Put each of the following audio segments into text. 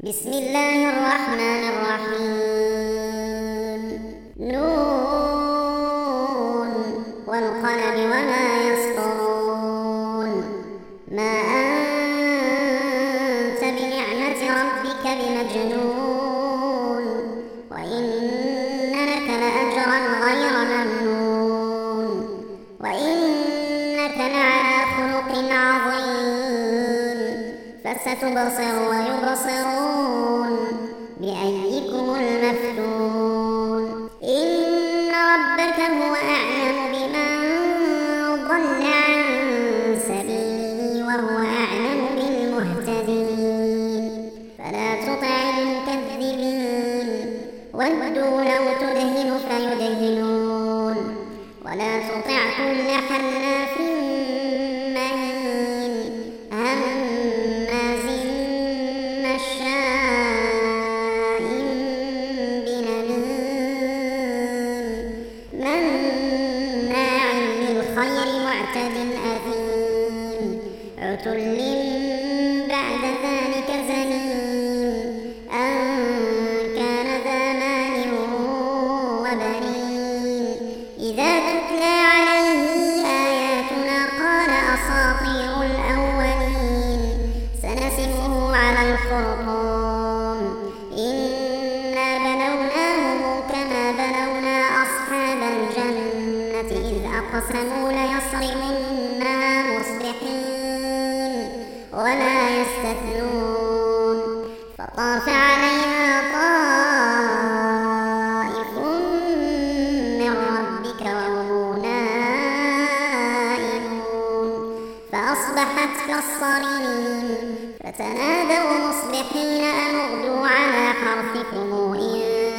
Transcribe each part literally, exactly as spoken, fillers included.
بسم الله الرحمن الرحيم. نون والقلم وما يسطرون. ما أنت بنعمة ربك بمجنون، وإن لك لأجرا غير ممنون، وإنك لعلى خلق عظيم. فستبصر ويبصرون بأيكم المفتون. إن ربك هو أعلم بمن ضل عن سبيله وهو أعلم بالمهتدين. فلا تطع المكذبين، ودوا لو تدهن فيدهنون، ولا تطع كل حلاف مهين هماز مشاء بنميم مناع للخير معتد أثيم عتل بعد ذلك زنيم أن كان ذا مال وبنين. إذا تتلى عليه آياتنا قال أساطير الأولين. سنسمه على الخرطوم. إنا بلوناهم كما بلونا أصحاب الجنة إذ أقسموا ليصرمنها مصبحين ولا يستثنون. فطاف عليها طائف من ربك وهم نائمون فأصبحت كالصريم. فتنادوا مصبحين أن اغدوا على حرثكم إن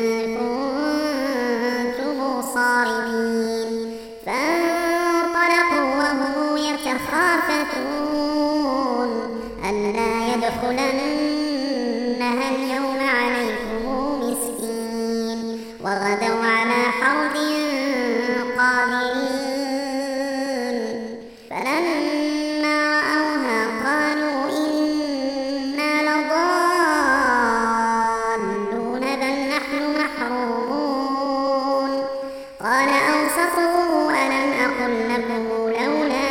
كنتم صارمين. فانطلقوا وهم يتخافتون ألا يدخلنها اليوم عليكم مسكين. وغدوا على حرد قادرين. فلما رأوها قالوا إنا لضالون بل نحن محرومون. قال أوسطهم ألم أقل لكم لولا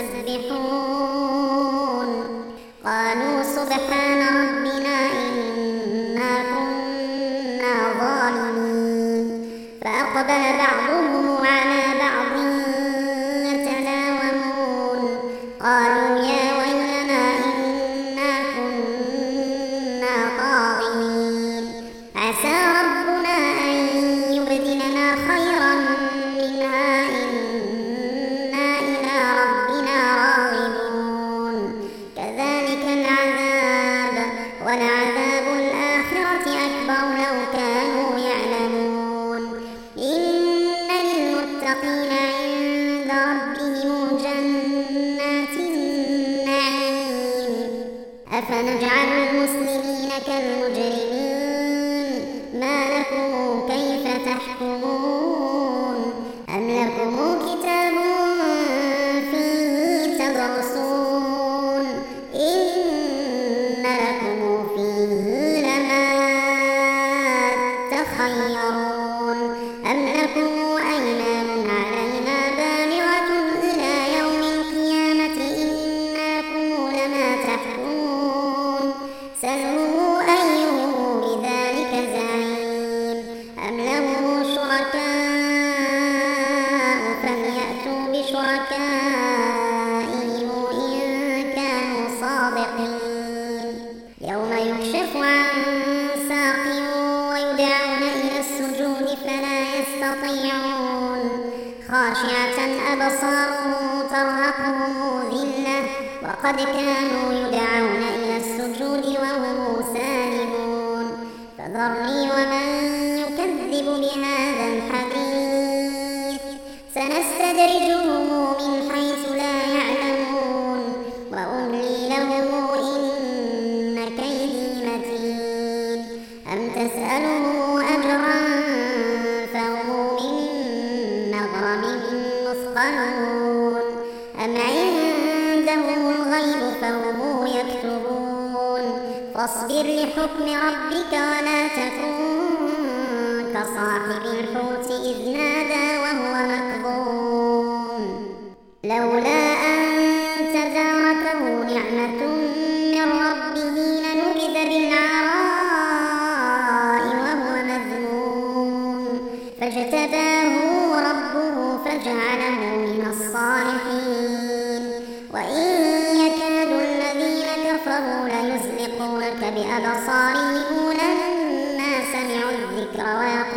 تسبحون. قالوا سبحان ربنا إنا كنا ظالمين. فأقبل بعضهم على بعض يتلاومون. قالوا يا ويلنا إنا كنا طاغين. عسى ربنا أن يبدلنا خيرا منها إنا إلى ربنا راغبون. كذلك العذاب ولعذاب الآخرة أكبر لو كانوا يعلمون. إن للمتقين عند ربهم جنات النعيم. أفنجعل المسلمين كالمجرمين ما لكم كيف تحكمون. أم لكم كتاب فيه تدرسون إن لكم فيه لما تخيرون. أم لكم أيمان علينا بالغة إلى يوم القيامة إنكم لما تحكمون. سلوا أيهم بذلك زعيم. أم لهم شركاء فليأتوا بشركائهم إن كانوا صادقين. يوم يكشف عن ساق ويدعون إلى السجود فلا يستطيعون. خاشعة أبصارهم ترهقهم ذلة وقد كانوا يدعون إلى السجود وهم سالمون. فذرني ومن يكذب بهذا الحديث سنستدرجهم من حيث لا يعلمون وأملي لهم إن كيدي متين. أم تسأله أجرا فهم من مغرم مثقلون. أم عندهم الغيب فهم يكتبون. واصبر لحكم ربك ولا تكن كصاحب الحوت إذ نادى وهو مكظوم لولا أن تداركه نعمة من ربه لنبذ بالعراء وهو مذموم فاجتباه ربه فجعله من الصالحين وإن يكاد الذين كفروا ليزلقونك بأبصارهم لما سمعوا الذكر